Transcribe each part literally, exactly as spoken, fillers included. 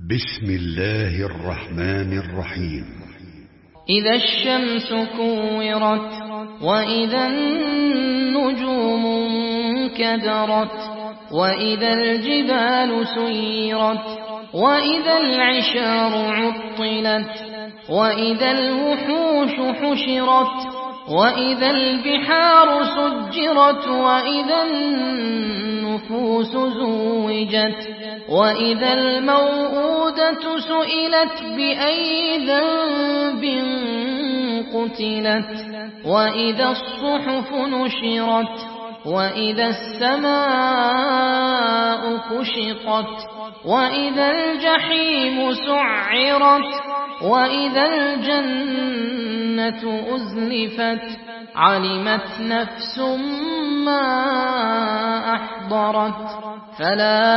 بسم الله الرحمن الرحيم. إذا الشمس كورت وإذا النجوم انكدرت وإذا الجبال سيرت وإذا العشار عطلت وإذا الوحوش حشرت وإذا البحار سجرت وإذا النفوس زوجت وإذا الموءودة سئلت بأي ذنب قتلت وإذا الصحف نشرت وإذا السماء كشطت وإذا الجحيم سعرت وإذا الجنة أزلفت علمت نفس ما أحضرت فلا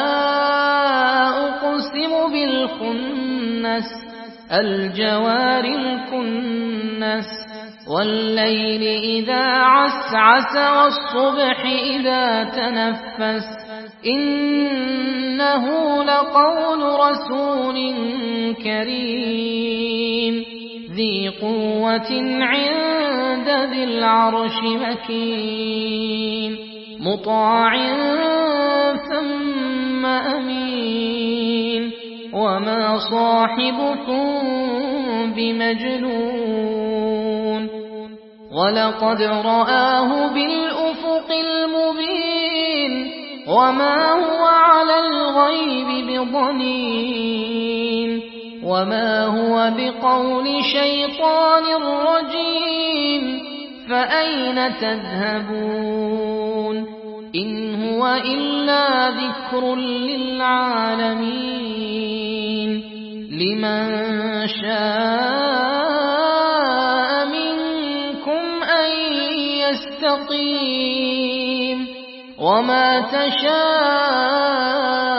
أقسم بالخنس الجوار الكنس والليل إذا عسعس والصبح إذا تنفس إنه لقول رسول كريم ذي قوة عند ذي العرش مكين مطاع ثم أمين وما صاحبكم بمجنون ولقد رآه بالأفق المبين وما هو على الغيب بضنين وما هو بقول شيطان رجيم فأين تذهبون إن هو إلا ذكر للعالمين لمن شاء منكم أن يستقيم وما تشاءون